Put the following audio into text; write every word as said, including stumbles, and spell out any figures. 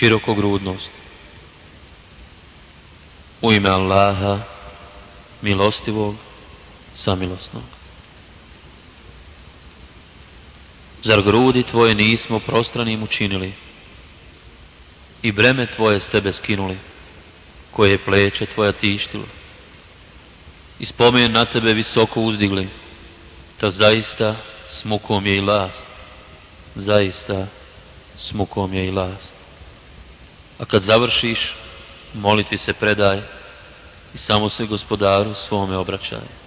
širokogrudnost. U ime Allaha, milostivog, samilosnog. Zar grudi tvoje nismo prostranim učinili i breme tvoje s tebe skinuli, koje je pleće tvoja tištilo, i spomen na tebe visoko uzdigli, ta zaista s mukom je i last, zaista s mukom je i last. A kad završiš, molitvi se predaj i samo se Gospodaru svome obraćaj.